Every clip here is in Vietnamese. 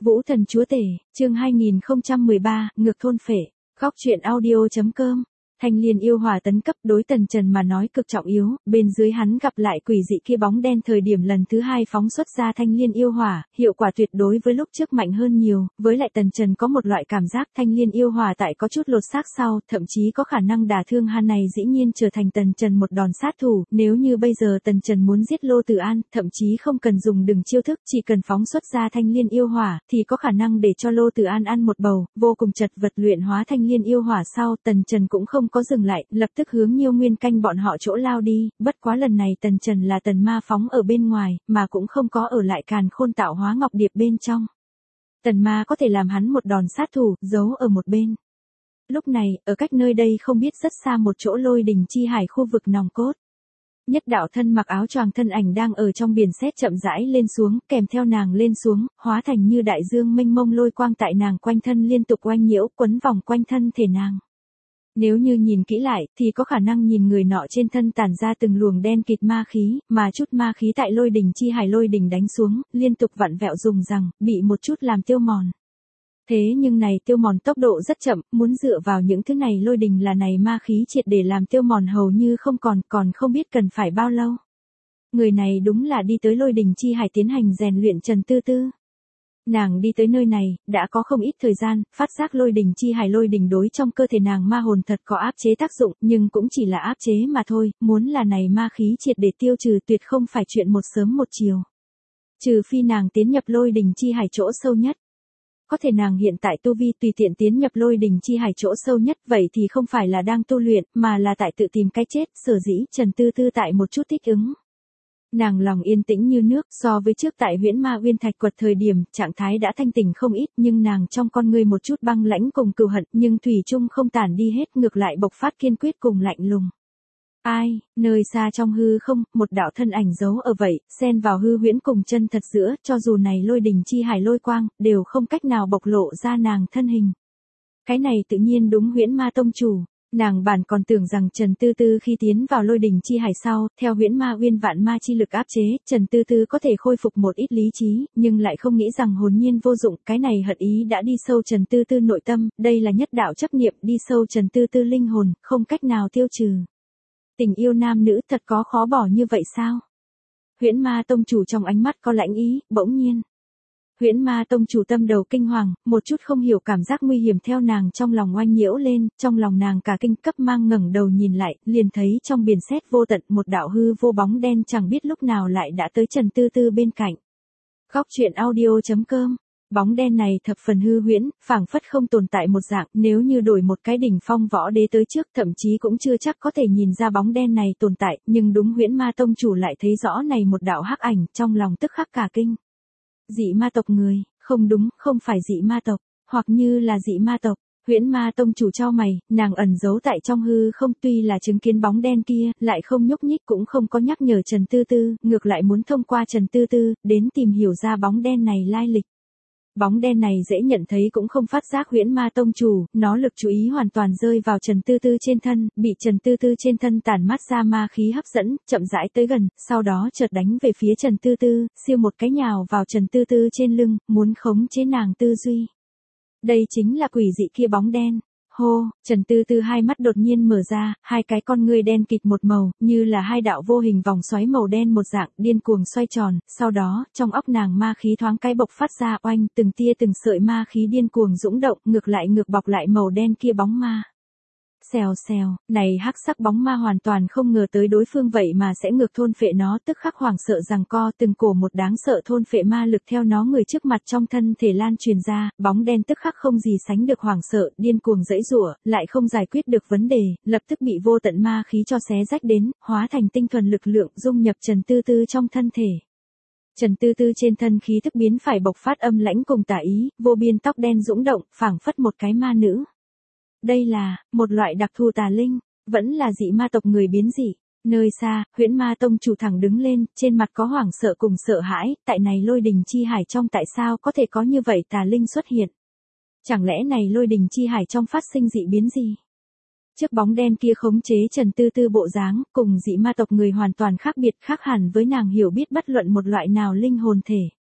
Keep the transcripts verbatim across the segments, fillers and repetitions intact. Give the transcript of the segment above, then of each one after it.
Vũ Thần Chúa Tể, chương hai nghìn không trăm mười ba, ngược thôn phệ. Góc truyện audio.com. Thanh Liên yêu hỏa tấn cấp đối Tần Trần mà nói cực trọng yếu, bên dưới hắn gặp lại quỷ dị kia bóng đen thời điểm lần thứ hai phóng xuất ra Thanh Liên yêu hỏa, hiệu quả tuyệt đối với lúc trước mạnh hơn nhiều, với lại Tần Trần có một loại cảm giác Thanh Liên yêu hỏa tại có chút lột xác sau, thậm chí có khả năng đả thương hắn này dĩ nhiên trở thành Tần Trần một đòn sát thủ, nếu như bây giờ Tần Trần muốn giết Lô Tử An, thậm chí không cần dùng đừng chiêu thức, chỉ cần phóng xuất ra Thanh Liên yêu hỏa, thì có khả năng để cho Lô Tử An ăn một bầu, vô cùng chật vật luyện hóa Thanh Liên yêu hỏa sau, Tần Trần cũng không có dừng lại, lập tức hướng Nhiêu Nguyên Canh bọn họ chỗ lao đi, bất quá lần này Tần Trần là tần ma phóng ở bên ngoài, mà cũng không có ở lại Càn Khôn tạo hóa ngọc điệp bên trong. Tần ma có thể làm hắn một đòn sát thủ, giấu ở một bên. Lúc này, ở cách nơi đây không biết rất xa một chỗ Lôi Đình Chi Hải khu vực nòng cốt. Nhất đạo thân mặc áo choàng thân ảnh đang ở trong biển sét chậm rãi lên xuống, kèm theo nàng lên xuống, hóa thành như đại dương mênh mông lôi quang tại nàng quanh thân liên tục oanh nhiễu, quấn vòng quanh thân thể nàng. Nếu như nhìn kỹ lại, thì có khả năng nhìn người nọ trên thân tản ra từng luồng đen kịt ma khí, mà chút ma khí tại Lôi Đình Chi Hải lôi đình đánh xuống, liên tục vặn vẹo dùng rằng, bị một chút làm tiêu mòn. Thế nhưng này tiêu mòn tốc độ rất chậm, muốn dựa vào những thứ này lôi đình là này ma khí triệt để làm tiêu mòn hầu như không còn, còn không biết cần phải bao lâu. Người này đúng là đi tới Lôi Đình Chi Hải tiến hành rèn luyện Trần Tư Tư. Nàng đi tới nơi này, đã có không ít thời gian, phát giác Lôi Đình Chi Hải lôi đình đối trong cơ thể nàng ma hồn thật có áp chế tác dụng, nhưng cũng chỉ là áp chế mà thôi, muốn là này ma khí triệt để tiêu trừ tuyệt không phải chuyện một sớm một chiều. Trừ phi nàng tiến nhập Lôi Đình Chi Hải chỗ sâu nhất. Có thể nàng hiện tại tu vi tùy tiện tiến nhập Lôi Đình Chi Hải chỗ sâu nhất, vậy thì không phải là đang tu luyện, mà là tại tự tìm cái chết, sở dĩ Trần Tư Tư tại một chút thích ứng. Nàng lòng yên tĩnh như nước, so với trước tại Huyễn Ma Uyên Thạch Quật thời điểm, trạng thái đã thanh tỉnh không ít, nhưng nàng trong con ngươi một chút băng lãnh cùng cừu hận, nhưng thủy chung không tản đi hết, ngược lại bộc phát kiên quyết cùng lạnh lùng. Ai, nơi xa trong hư không, một đạo thân ảnh giấu ở vậy, xen vào hư huyễn cùng chân thật giữa, cho dù này Lôi Đình Chi Hải lôi quang, đều không cách nào bộc lộ ra nàng thân hình. Cái này tự nhiên đúng Huyễn Ma tông chủ. Nàng bản còn tưởng rằng Trần Tư Tư khi tiến vào Lôi Đình Chi Hải sau, theo Huyễn Ma Uyên vạn ma chi lực áp chế, Trần Tư Tư có thể khôi phục một ít lý trí, nhưng lại không nghĩ rằng hồn nhiên vô dụng, cái này hận ý đã đi sâu Trần Tư Tư nội tâm, đây là nhất đạo chấp niệm đi sâu Trần Tư Tư linh hồn, không cách nào tiêu trừ. Tình yêu nam nữ thật có khó bỏ như vậy sao? Huyễn Ma tông chủ trong ánh mắt có lãnh ý, bỗng nhiên. Huyễn Ma tông chủ tâm đầu kinh hoàng, một chút không hiểu cảm giác nguy hiểm theo nàng trong lòng oanh nhiễu lên, trong lòng nàng cả kinh cấp mang ngẩng đầu nhìn lại, liền thấy trong biển sét vô tận một đạo hư vô bóng đen chẳng biết lúc nào lại đã tới Trần Tư Tư bên cạnh. Góc truyện audio.com. Bóng đen này thập phần hư huyễn, phảng phất không tồn tại một dạng, nếu như đổi một cái đỉnh phong võ đế tới trước thậm chí cũng chưa chắc có thể nhìn ra bóng đen này tồn tại, nhưng đúng Huyễn Ma tông chủ lại thấy rõ này một đạo hắc ảnh, trong lòng tức khắc cả kinh. Dị ma tộc người, không đúng, không phải dị ma tộc, hoặc như là dị ma tộc. Huyễn Ma tông chủ chau mày, nàng ẩn giấu tại trong hư không, tuy là chứng kiến bóng đen kia, lại không nhúc nhích cũng không có nhắc nhở Trần Tư Tư, ngược lại muốn thông qua Trần Tư Tư, đến tìm hiểu ra bóng đen này lai lịch. Bóng đen này dễ nhận thấy cũng không phát giác Huyễn Ma tông chủ, nó lực chú ý hoàn toàn rơi vào Trần Tư Tư trên thân, bị Trần Tư Tư trên thân tản mát ra ma khí hấp dẫn, chậm rãi tới gần, sau đó chợt đánh về phía Trần Tư Tư, siêu một cái nhào vào Trần Tư Tư trên lưng, muốn khống chế nàng tư duy. Đây chính là quỷ dị kia bóng đen. Hô, Trần Tư Tư hai mắt đột nhiên mở ra, hai cái con ngươi đen kịt một màu, như là hai đạo vô hình vòng xoáy màu đen một dạng, điên cuồng xoay tròn, sau đó, trong óc nàng ma khí thoáng cái bộc phát ra oanh, từng tia từng sợi ma khí điên cuồng dũng động, ngược lại ngược bọc lại màu đen kia bóng ma. Xèo xèo, này hắc sắc bóng ma hoàn toàn không ngờ tới đối phương vậy mà sẽ ngược thôn phệ nó, tức khắc hoảng sợ giằng co, từng cổ một đáng sợ thôn phệ ma lực theo nó người trước mặt trong thân thể lan truyền ra, bóng đen tức khắc không gì sánh được hoảng sợ, điên cuồng giãy giụa, lại không giải quyết được vấn đề, lập tức bị vô tận ma khí cho xé rách đến, hóa thành tinh thuần lực lượng dung nhập Trần Tư Tư trong thân thể. Trần Tư Tư trên thân khí tức biến phải bộc phát âm lãnh cùng tà ý, vô biên tóc đen dũng động, phảng phất một cái ma nữ. Đây là, một loại đặc thù tà linh, vẫn là dị ma tộc người biến dị. Nơi xa, Huyễn Ma tông chủ thẳng đứng lên, trên mặt có hoảng sợ cùng sợ hãi, tại này Lôi Đình Chi Hải trong tại sao có thể có như vậy tà linh xuất hiện. Chẳng lẽ này Lôi Đình Chi Hải trong phát sinh dị biến gì? Chiếc bóng đen kia khống chế Trần Tư Tư bộ dáng, cùng dị ma tộc người hoàn toàn khác biệt, khác hẳn với nàng hiểu biết bất luận một loại nào linh hồn thể.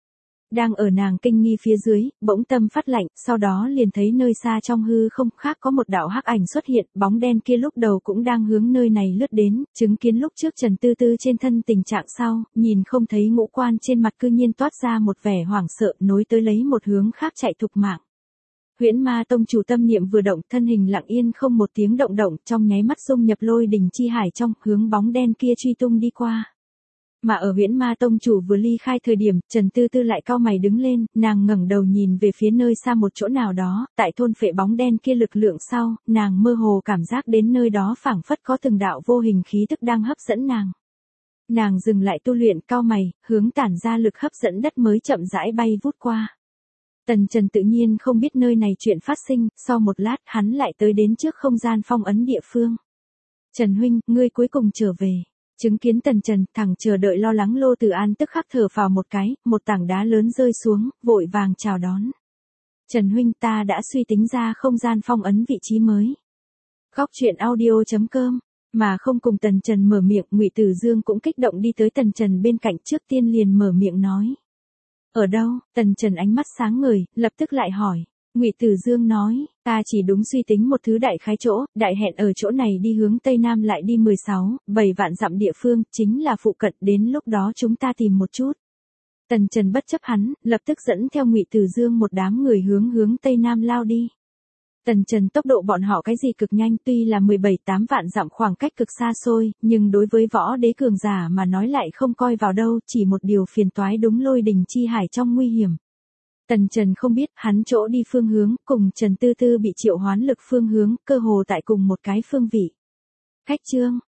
Đang ở nàng kinh nghi phía dưới, bỗng tâm phát lạnh, sau đó liền thấy nơi xa trong hư không khác có một đạo hắc ảnh xuất hiện, bóng đen kia lúc đầu cũng đang hướng nơi này lướt đến, chứng kiến lúc trước Trần Tư Tư trên thân tình trạng sau, nhìn không thấy ngũ quan trên mặt cư nhiên toát ra một vẻ hoảng sợ, nối tới lấy một hướng khác chạy thục mạng. Huyễn Ma Tông chủ tâm niệm vừa động, thân hình lặng yên không một tiếng động động, trong nháy mắt dung nhập lôi đỉnh chi hải trong, hướng bóng đen kia truy tung đi qua. Mà ở Huyễn Ma Tông chủ vừa ly khai thời điểm, Trần Tư Tư lại cau mày đứng lên, nàng ngẩng đầu nhìn về phía nơi xa một chỗ nào đó, tại thôn phệ bóng đen kia lực lượng sau, nàng mơ hồ cảm giác đến nơi đó phảng phất có từng đạo vô hình khí tức đang hấp dẫn nàng. Nàng dừng lại tu luyện, cau mày, hướng tản ra lực hấp dẫn đất mới chậm rãi bay vút qua. Tần Trần tự nhiên không biết nơi này chuyện phát sinh, sau một lát hắn lại tới đến trước không gian phong ấn địa phương. Trần huynh, ngươi cuối cùng trở về. Chứng kiến Tần Trần, thẳng chờ đợi lo lắng Lô Tử An tức khắc thở phào một cái, một tảng đá lớn rơi xuống, vội vàng chào đón. Trần huynh, ta đã suy tính ra không gian phong ấn vị trí mới. Góc truyện audio chấm com. Mà không cùng Tần Trần mở miệng, Ngụy Tử Dương cũng kích động đi tới Tần Trần bên cạnh, trước tiên liền mở miệng nói. Ở đâu? Tần Trần ánh mắt sáng ngời, lập tức lại hỏi. Ngụy Tử Dương nói, ta chỉ đúng suy tính một thứ đại khái chỗ, đại hẹn ở chỗ này đi hướng Tây Nam lại đi mười sáu, bảy vạn dặm địa phương, chính là phụ cận, đến lúc đó chúng ta tìm một chút. Tần Trần bất chấp hắn, lập tức dẫn theo Ngụy Tử Dương một đám người hướng hướng Tây Nam lao đi. Tần Trần tốc độ bọn họ cái gì cực nhanh, tuy là mười bảy tám vạn dặm khoảng cách cực xa xôi, nhưng đối với võ đế cường giả mà nói lại không coi vào đâu, chỉ một điều phiền toái đúng lôi đình chi hải trong nguy hiểm. Tần Trần không biết hắn chỗ đi phương hướng, cùng Trần Tư Tư bị triệu hoán lực phương hướng, cơ hồ tại cùng một cái phương vị. Khách chương,